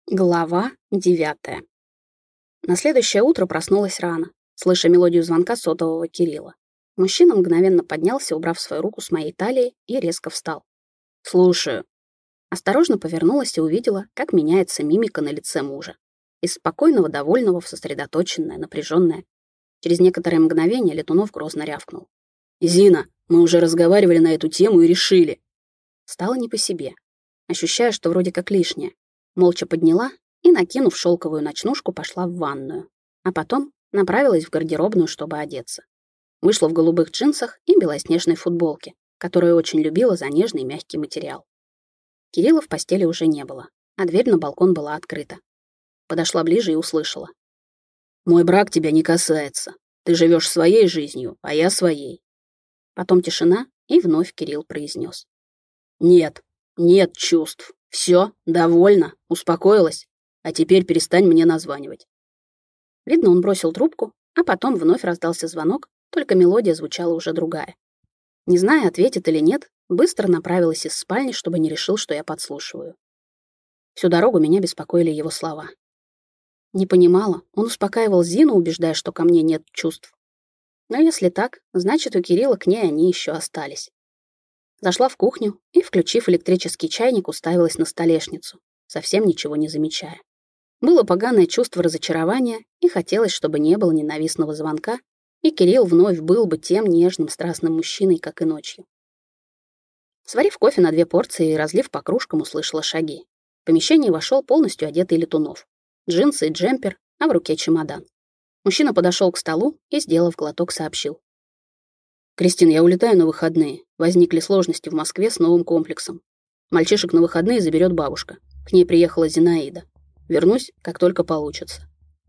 Глава 9. На следующее утро проснулась рано, слыша мелодию звонка сотового Кирилла. Мужчина мгновенно поднялся, убрав свою руку с моей талии, и резко встал. «Слушаю». Осторожно повернулась и увидела, как меняется мимика на лице мужа. Из спокойного, довольного в сосредоточенное, напряженное. Через некоторое мгновение Летунов грозно рявкнул. «Зина, мы уже разговаривали на эту тему и решили». Стало не по себе, ощущая, что вроде как лишнее. Молча подняла и, накинув шелковую ночнушку, пошла в ванную. А потом направилась в гардеробную, чтобы одеться. Вышла в голубых джинсах и белоснежной футболке, которую очень любила за нежный мягкий материал. Кирилла в постели уже не было, а дверь на балкон была открыта. Подошла ближе и услышала. «Мой брак тебя не касается. Ты живешь своей жизнью, а я своей». Потом тишина, и вновь Кирилл произнес. Нет чувств. Все, довольна, успокоилась, а теперь перестань мне названивать». Видно, он бросил трубку, а потом вновь раздался звонок, только мелодия звучала уже другая. Не зная, ответит или нет, быстро направилась из спальни, чтобы не решил, что я подслушиваю. Всю дорогу меня беспокоили его слова. Не понимала, он успокаивал Зину, убеждая, что ко мне нет чувств. Но если так, значит, у Кирилла к ней они еще остались. Зашла в кухню и, включив электрический чайник, уставилась на столешницу, совсем ничего не замечая. Было поганое чувство разочарования, и хотелось, чтобы не было ненавистного звонка, и Кирилл вновь был бы тем нежным, страстным мужчиной, как и ночью. Сварив кофе на 2 порции и разлив по кружкам, услышала шаги. В помещение вошел полностью одетый Летунов. Джинсы и джемпер, а в руке чемодан. Мужчина подошел к столу и, сделав глоток, сообщил. «Кристин, я улетаю на выходные. Возникли сложности в Москве с новым комплексом. Мальчишек на выходные заберет бабушка. К ней приехала Зинаида. Вернусь, как только получится».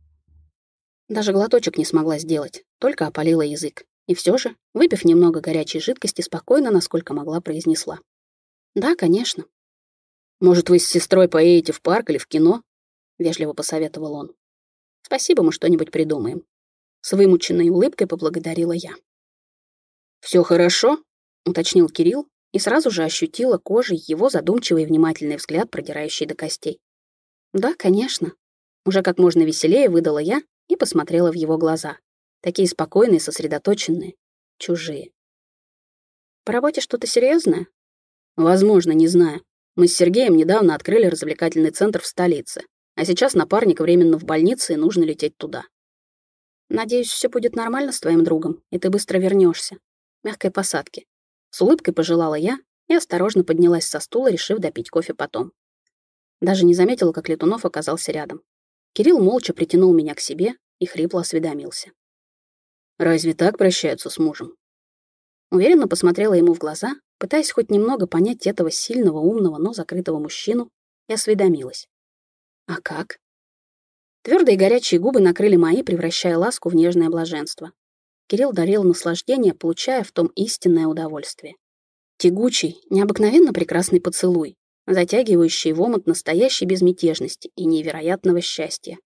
Даже глоточек не смогла сделать, только опалила язык. И все же, выпив немного горячей жидкости, спокойно, насколько могла, произнесла. «Да, конечно». «Может, вы с сестрой поедете в парк или в кино?» — вежливо посоветовал он. «Спасибо, мы что-нибудь придумаем». С вымученной улыбкой поблагодарила я. «Все хорошо?» — уточнил Кирилл, и сразу же ощутила кожей его задумчивый и внимательный взгляд, продирающий до костей. «Да, конечно». Уже как можно веселее выдала я и посмотрела в его глаза. Такие спокойные, сосредоточенные, чужие. «По работе что-то серьезное?» «Возможно, не знаю. Мы с Сергеем недавно открыли развлекательный центр в столице, а сейчас напарник временно в больнице, и нужно лететь туда». «Надеюсь, все будет нормально с твоим другом, и ты быстро вернешься. Мягкой посадки». С улыбкой пожелала я и осторожно поднялась со стула, решив допить кофе потом. Даже не заметила, как Летунов оказался рядом. Кирилл молча притянул меня к себе и хрипло осведомился. «Разве так прощаются с мужем?» Уверенно посмотрела ему в глаза, пытаясь хоть немного понять этого сильного, умного, но закрытого мужчину, и осведомилась. «А как?» Твердые горячие губы накрыли мои, превращая ласку в нежное блаженство. Кирилл дарил наслаждение, получая в том истинное удовольствие. Тягучий, необыкновенно прекрасный поцелуй, затягивающий в омут настоящей безмятежности и невероятного счастья.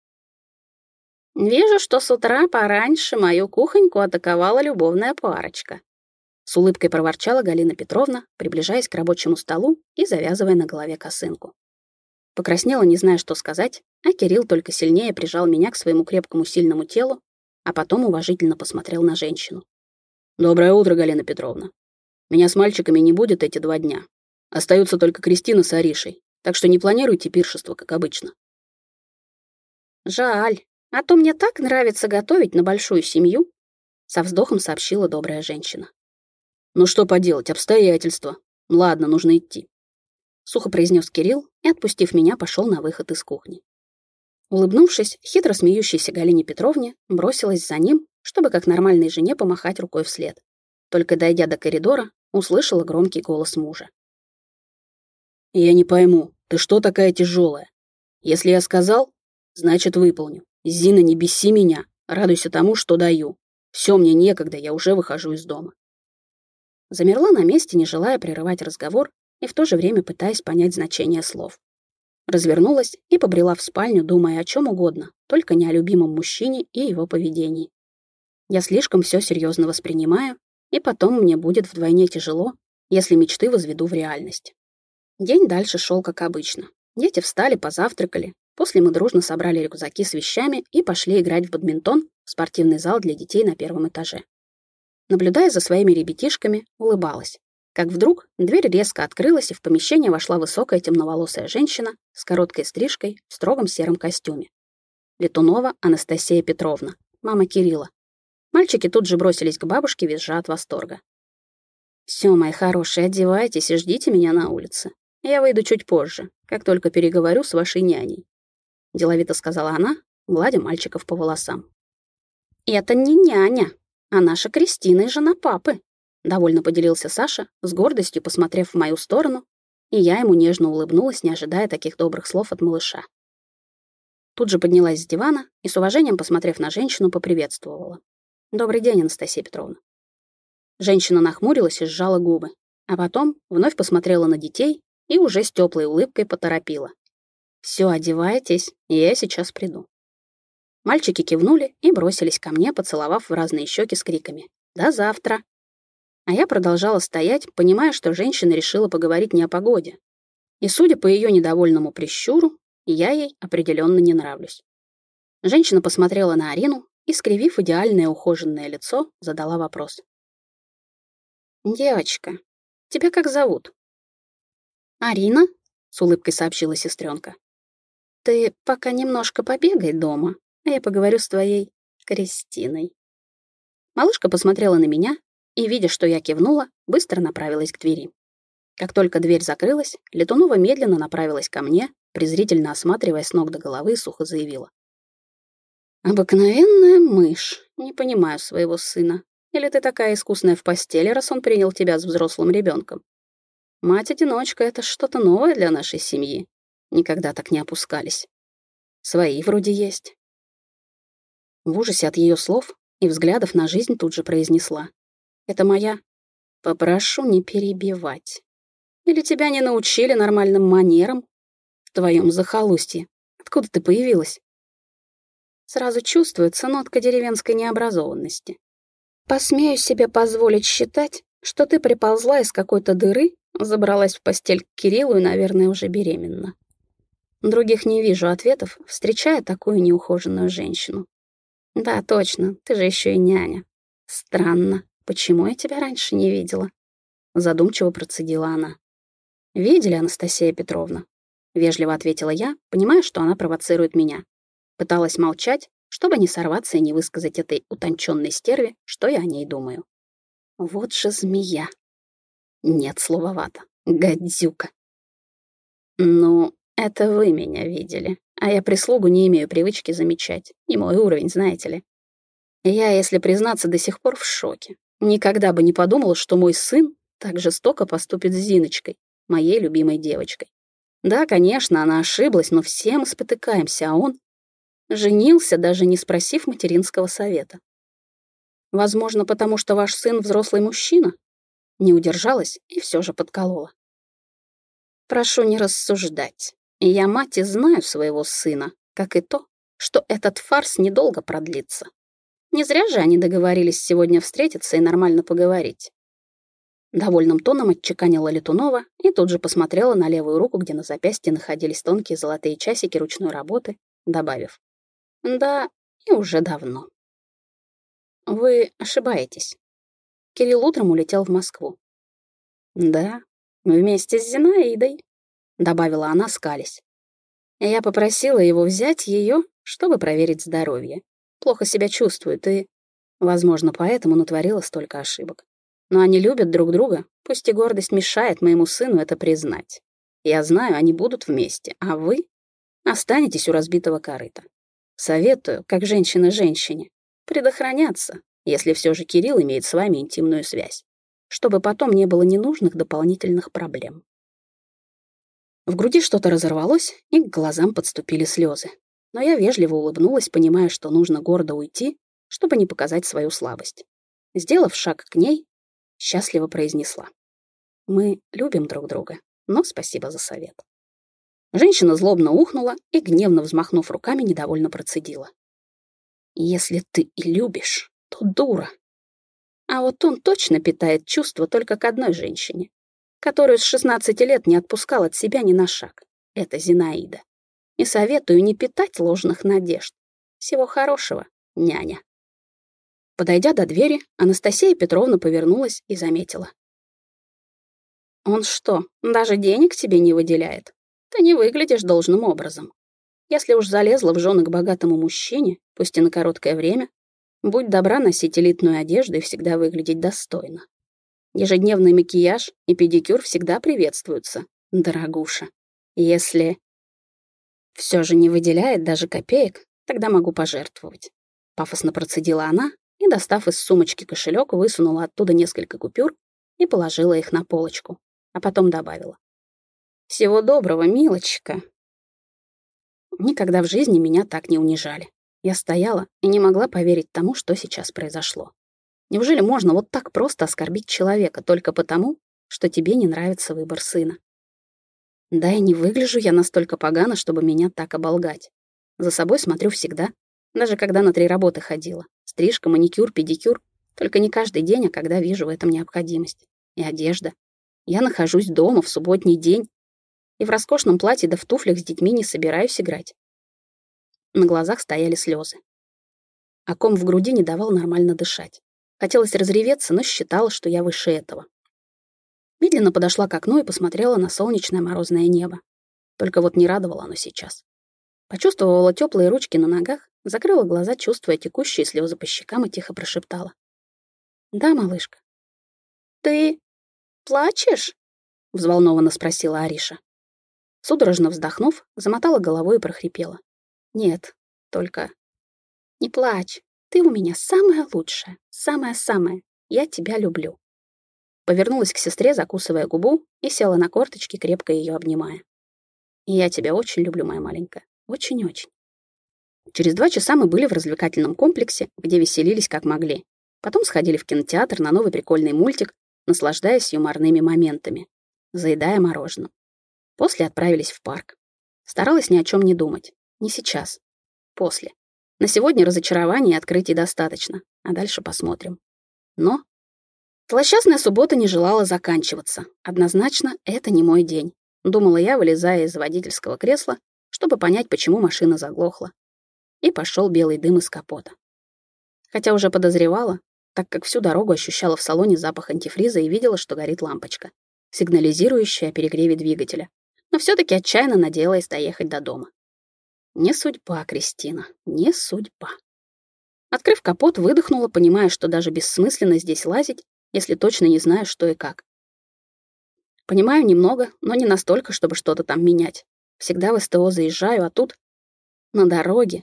«Вижу, что с утра пораньше мою кухоньку атаковала любовная парочка», с улыбкой проворчала Галина Петровна, приближаясь к рабочему столу и завязывая на голове косынку. Покраснела, не зная, что сказать, а Кирилл только сильнее прижал меня к своему крепкому сильному телу, а потом уважительно посмотрел на женщину. «Доброе утро, Галина Петровна. Меня с мальчиками не будет эти 2 дня. Остаются только Кристина с Аришей, так что не планируйте пиршество, как обычно». «Жаль, а то мне так нравится готовить на большую семью», со вздохом сообщила добрая женщина. «Ну что поделать, обстоятельства. Ладно, нужно идти», сухо произнес Кирилл и, отпустив меня, пошел на выход из кухни. Улыбнувшись, хитро смеющейся Галине Петровне, бросилась за ним, чтобы как нормальной жене помахать рукой вслед. Только дойдя до коридора, услышала громкий голос мужа. «Я не пойму, ты что такая тяжелая? Если я сказал, значит выполню. Зина, не беси меня, радуйся тому, что даю. Все, мне некогда, я уже выхожу из дома». Замерла на месте, не желая прерывать разговор и в то же время пытаясь понять значение слов. Развернулась и побрела в спальню, думая о чем угодно, только не о любимом мужчине и его поведении. Я слишком все серьезно воспринимаю, и потом мне будет вдвойне тяжело, если мечты возведу в реальность. День дальше шел как обычно. Дети встали, позавтракали. После мы дружно собрали рюкзаки с вещами и пошли играть в бадминтон в спортивный зал для детей на первом этаже. Наблюдая за своими ребятишками, улыбалась. Как вдруг дверь резко открылась, и в помещение вошла высокая темноволосая женщина с короткой стрижкой в строгом сером костюме. Летунова Анастасия Петровна, мама Кирилла. Мальчики тут же бросились к бабушке, визжа от восторга. «Все, мои хорошие, одевайтесь и ждите меня на улице. Я выйду чуть позже, как только переговорю с вашей няней», — деловито сказала она, гладя мальчиков по волосам. «Это не няня, а наша Кристина и жена папы», — довольно поделился Саша, с гордостью посмотрев в мою сторону, и я ему нежно улыбнулась, не ожидая таких добрых слов от малыша. Тут же поднялась с дивана и, с уважением посмотрев на женщину, поприветствовала. «Добрый день, Анастасия Петровна». Женщина нахмурилась и сжала губы, а потом вновь посмотрела на детей и уже с теплой улыбкой поторопила. «Все, одевайтесь, я сейчас приду». Мальчики кивнули и бросились ко мне, поцеловав в разные щеки с криками «До завтра!». А я продолжала стоять, понимая, что женщина решила поговорить не о погоде. И, судя по ее недовольному прищуру, я ей определенно не нравлюсь. Женщина посмотрела на Арину и, скривив идеальное ухоженное лицо, задала вопрос. «Девочка, тебя как зовут?» «Арина», — с улыбкой сообщила сестренка. «Ты пока немножко побегай дома, а я поговорю с твоей Кристиной». Малышка посмотрела на меня и, видя, что я кивнула, быстро направилась к двери. Как только дверь закрылась, Летунова медленно направилась ко мне, презрительно осматривая с ног до головы, сухо заявила. «Обыкновенная мышь, не понимаю своего сына. Или ты такая искусная в постели, раз он принял тебя с взрослым ребенком? Мать-одиночка — это что-то новое для нашей семьи. Никогда так не опускались. Свои вроде есть». В ужасе от ее слов и взглядов на жизнь тут же произнесла. «Это моя. Попрошу не перебивать. Или тебя не научили нормальным манерам в твоем захолустье? Откуда ты появилась?» Сразу чувствуется нотка деревенской необразованности. «Посмею себе позволить считать, что ты приползла из какой-то дыры, забралась в постель к Кириллу и, наверное, уже беременна. Других не вижу ответов, встречая такую неухоженную женщину. Да, точно, ты же еще и няня. Странно, почему я тебя раньше не видела?» Задумчиво процедила она. «Видели, Анастасия Петровна?» Вежливо ответила я, понимая, что она провоцирует меня. Пыталась молчать, чтобы не сорваться и не высказать этой утонченной стерве, что я о ней думаю. Вот же змея. Нет, слововато. Гадюка. «Ну, это вы меня видели, а я прислугу не имею привычки замечать. Не мой уровень, знаете ли. Я, если признаться, до сих пор в шоке. Никогда бы не подумала, что мой сын так жестоко поступит с Зиночкой, моей любимой девочкой. Да, конечно, она ошиблась, но все мы спотыкаемся, а он женился, даже не спросив материнского совета. Возможно, потому что ваш сын взрослый мужчина?» Не удержалась и все же подколола. «Прошу не рассуждать. Я мать и знаю своего сына, как и то, что этот фарс недолго продлится. Не зря же они договорились сегодня встретиться и нормально поговорить». Довольным тоном отчеканила Летунова и тут же посмотрела на левую руку, где на запястье находились тонкие золотые часики ручной работы, добавив. «Да, и уже давно». «Вы ошибаетесь. Кирилл утром улетел в Москву». «Да, вместе с Зинаидой», — добавила она, скалясь. «Я попросила его взять ее, чтобы проверить здоровье. Плохо себя чувствует и, возможно, поэтому натворила столько ошибок. Но они любят друг друга, пусть и гордость мешает моему сыну это признать. Я знаю, они будут вместе, а вы останетесь у разбитого корыта. Советую, как женщина женщине, предохраняться, если все же Кирилл имеет с вами интимную связь, чтобы потом не было ненужных дополнительных проблем». В груди что-то разорвалось, и к глазам подступили слезы. Но я вежливо улыбнулась, понимая, что нужно гордо уйти, чтобы не показать свою слабость. Сделав шаг к ней, счастливо произнесла. «Мы любим друг друга, но спасибо за совет». Женщина злобно ухнула и, гневно взмахнув руками, недовольно процедила. «Если ты и любишь, то дура. А вот он точно питает чувства только к одной женщине, которую с 16 лет не отпускал от себя ни на шаг. это Зинаида. И советую не питать ложных надежд. Всего хорошего, няня. Подойдя до двери, Анастасия Петровна повернулась и заметила. Он что, даже денег тебе не выделяет? Ты не выглядишь должным образом. Если уж залезла в жены к богатому мужчине, пусть и на короткое время, будь добра носить элитную одежду и всегда выглядеть достойно. Ежедневный макияж и педикюр всегда приветствуются, дорогуша. Если все же не выделяет даже копеек, тогда могу пожертвовать. Пафосно процедила она и, достав из сумочки кошелек, высунула оттуда несколько купюр и положила их на полочку, а потом добавила. «Всего доброго, милочка». Никогда в жизни меня так не унижали. Я стояла и не могла поверить тому, что сейчас произошло. Неужели можно вот так просто оскорбить человека только потому, что тебе не нравится выбор сына? Да и не выгляжу я настолько погано, чтобы меня так оболгать. За собой смотрю всегда, даже когда на 3 работы ходила. Стрижка, маникюр, педикюр. Только не каждый день, а когда вижу в этом необходимость. И одежда. Я нахожусь дома в субботний день. И в роскошном платье да в туфлях с детьми не собираюсь играть. На глазах стояли слезы. А ком в груди не давал нормально дышать. Хотелось разреветься, но считала, что я выше этого. Медленно подошла к окну и посмотрела на солнечное морозное небо. Только вот не радовало оно сейчас. Почувствовала теплые ручки на ногах, закрыла глаза, чувствуя текущие слезы по щекам, и тихо прошептала. «Да, малышка». «Ты плачешь?» — взволнованно спросила Ариша. Судорожно вздохнув, замотала головой и прохрипела. «Нет, только не плачь. Ты у меня самая лучшая, самая-самая. Я тебя люблю». Повернулась к сестре, закусывая губу, и села на корточки, крепко ее обнимая. «И я тебя очень люблю, моя маленькая. Очень-очень». Через 2 часа мы были в развлекательном комплексе, где веселились как могли. Потом сходили в кинотеатр на новый прикольный мультик, наслаждаясь юморными моментами, заедая мороженым. После отправились в парк. Старалась ни о чем не думать. Не сейчас. После. На сегодня разочарований и открытий достаточно, а дальше посмотрим. Но злосчастная суббота не желала заканчиваться. Однозначно, это не мой день. Думала я, вылезая из водительского кресла, чтобы понять, почему машина заглохла. И пошел белый дым из капота. Хотя уже подозревала, так как всю дорогу ощущала в салоне запах антифриза и видела, что горит лампочка, сигнализирующая о перегреве двигателя. Но все-таки отчаянно надеялась доехать до дома. Не судьба, Кристина, не судьба. Открыв капот, выдохнула, понимая, что даже бессмысленно здесь лазить, если точно не знаю, что и как. Понимаю немного, но не настолько, чтобы что-то там менять. Всегда в СТО заезжаю, а тут на дороге.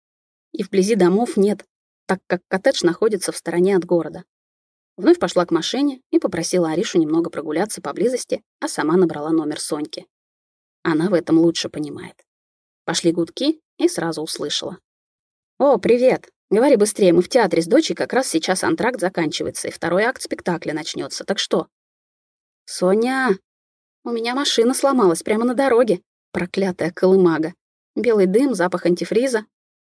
И вблизи домов нет, так как коттедж находится в стороне от города. Вновь пошла к машине и попросила Аришу немного прогуляться поблизости, а сама набрала номер Соньки. Она в этом лучше понимает. Пошли гудки, и сразу услышала. «О, привет! Говори быстрее, мы в театре с дочей, как раз сейчас антракт заканчивается, и 2-й акт спектакля начнется. Так что?» «Соня, у меня машина сломалась прямо на дороге. Проклятая колымага. Белый дым, запах антифриза.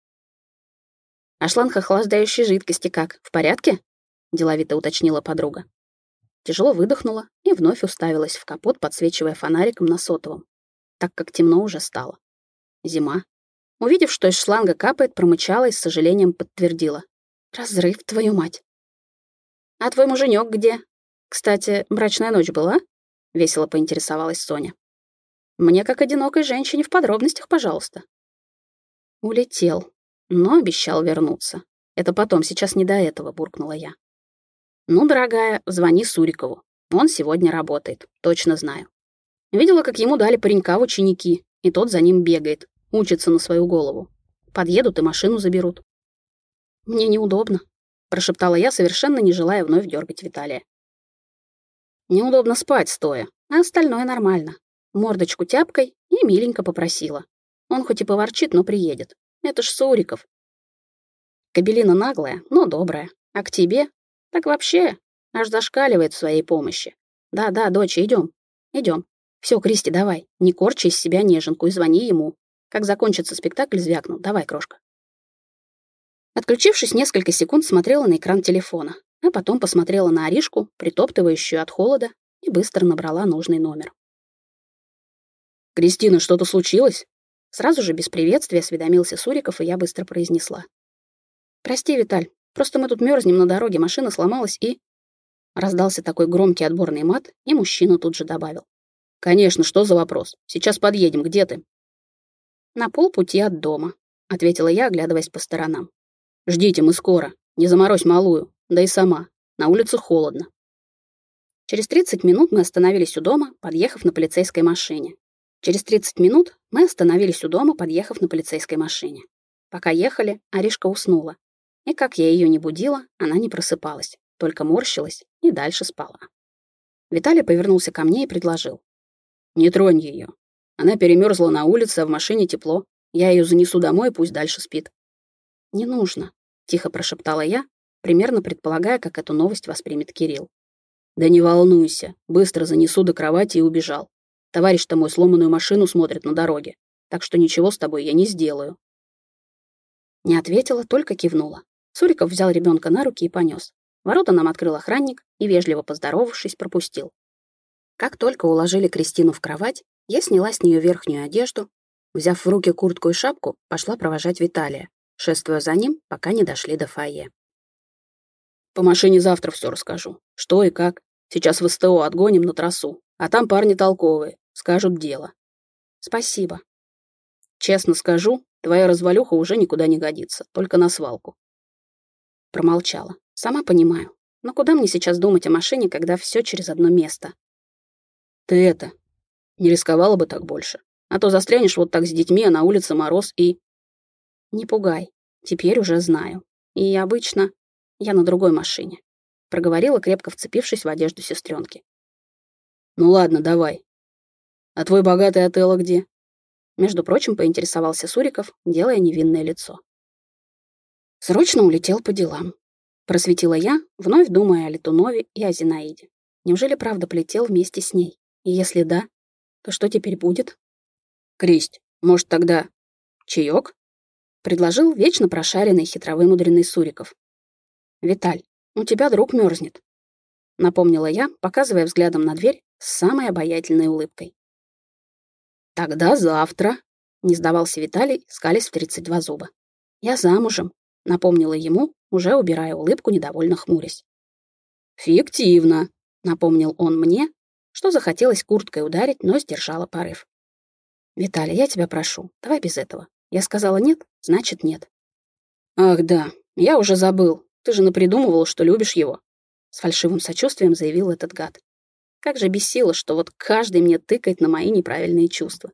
А шланг охлаждающей жидкости как, в порядке?» — деловито уточнила подруга. Тяжело выдохнула и вновь уставилась в капот, подсвечивая фонариком на сотовом, так как темно уже стало. Зима. Увидев, что из шланга капает, промычала и с сожалением подтвердила. «Разрыв, твою мать!» «А твой муженек где? Кстати, брачная ночь была?» — весело поинтересовалась Соня. «Мне, как одинокой женщине, в подробностях, пожалуйста». «Улетел, но обещал вернуться. Это потом, сейчас не до этого», — буркнула я. «Ну, дорогая, звони Сурикову. Он сегодня работает, точно знаю. Видела, как ему дали паренька в ученики, и тот за ним бегает, учится на свою голову. Подъедут и машину заберут». «Мне неудобно», — прошептала я, совершенно не желая вновь дергать Виталия. «Неудобно спать стоя, а остальное нормально. Мордочку тяпкой и миленько попросила. Он хоть и поворчит, но приедет. Это ж Суриков. Кобелина наглая, но добрая. А к тебе? Так вообще, аж зашкаливает в своей помощи. Да, доча, идем. Все, Кристи, давай, не корчи из себя неженку и звони ему. Как закончится спектакль, звякну. Давай, крошка». Отключившись, несколько секунд смотрела на экран телефона, а потом посмотрела на Аришку, притоптывающую от холода, и быстро набрала нужный номер. «Кристина, что-то случилось?» Сразу же без приветствия осведомился Суриков, и я быстро произнесла. «Прости, Виталь, просто мы тут мерзнем на дороге, машина сломалась и...» Раздался такой громкий отборный мат, и мужчина тут же добавил. «Конечно, что за вопрос? Сейчас подъедем, где ты?» «На полпути от дома», — ответила я, оглядываясь по сторонам. «Ждите, мы скоро. Не заморозь малую. Да и сама. На улице холодно». Через 30 минут мы остановились у дома, подъехав на полицейской машине. Пока ехали, Аришка уснула. И как я ее не будила, она не просыпалась, только морщилась и дальше спала. Виталий повернулся ко мне и предложил. «Не тронь ее. Она перемерзла на улице, а в машине тепло. Я ее занесу домой, пусть дальше спит». «Не нужно», — тихо прошептала я, примерно предполагая, как эту новость воспримет Кирилл. «Да не волнуйся, быстро занесу до кровати и убежал. Товарищ-то мой сломанную машину смотрит на дороге, так что ничего с тобой я не сделаю». Не ответила, только кивнула. Суриков взял ребенка на руки и понес. Ворота нам открыл охранник и, вежливо поздоровавшись, пропустил. Как только уложили Кристину в кровать, я сняла с нее верхнюю одежду, взяв в руки куртку и шапку, пошла провожать Виталия, шествуя за ним, пока не дошли до фойе. «По машине завтра все расскажу. Что и как. Сейчас в СТО отгоним на трассу, а там парни толковые, скажут дело». «Спасибо». «Честно скажу, твоя развалюха уже никуда не годится, только на свалку». Промолчала. Сама понимаю. Но куда мне сейчас думать о машине, когда все через одно место? «Ты не рисковала бы так больше. А то застрянешь вот так с детьми, а на улице мороз и...» «Не пугай. Теперь уже знаю. И обычно я на другой машине», — проговорила, крепко вцепившись в одежду сестренки. «Ну ладно, давай. А твой богатый Отелло где?» Между прочим, поинтересовался Суриков, делая невинное лицо. «Срочно улетел по делам», — просветила я, вновь думая о Летунове и о Зинаиде. Неужели правда полетел вместе с ней? И если да, то что теперь будет? «Кристь, может, тогда чаек?» — предложил вечно прошаренный, хитровымудренный Суриков. «Виталь, у тебя друг мерзнет», — напомнила я, показывая взглядом на дверь с самой обаятельной улыбкой. «Тогда завтра», — не сдавался Виталий, скалясь в 32 зуба. «Я замужем», — напомнила ему, уже убирая улыбку, недовольно хмурясь. «Фиктивно», — напомнил он мне, что захотелось курткой ударить, но сдержала порыв. «Виталий, я тебя прошу, давай без этого. Я сказала нет, значит нет». «Ах да, я уже забыл. Ты же напридумывала, что любишь его», — с фальшивым сочувствием заявил этот гад. Как же бесило, что вот каждый мне тыкает на мои неправильные чувства.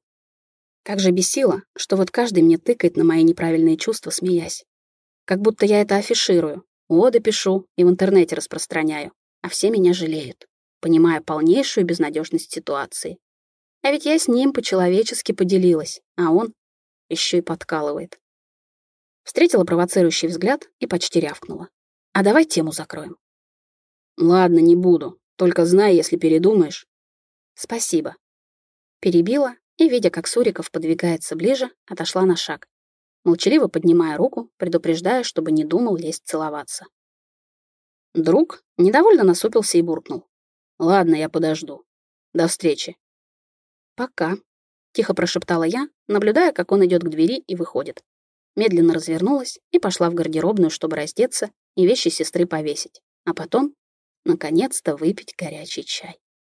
Смеясь. Как будто я это афиширую, оды пишу и в интернете распространяю, а все меня жалеют, понимая полнейшую безнадежность ситуации. А ведь я с ним по-человечески поделилась, а он еще и подкалывает. Встретила провоцирующий взгляд и почти рявкнула. «А давай тему закроем». «Ладно, не буду. Только знай, если передумаешь». «Спасибо». Перебила и, видя, как Суриков подвигается ближе, отошла на шаг, молчаливо поднимая руку, предупреждая, чтобы не думал лезть целоваться. Друг недовольно насупился и буркнул. «Ладно, я подожду. До встречи». «Пока», — тихо прошептала я, наблюдая, как он идет к двери и выходит. Медленно развернулась и пошла в гардеробную, чтобы раздеться и вещи сестры повесить, а потом наконец-то выпить горячий чай.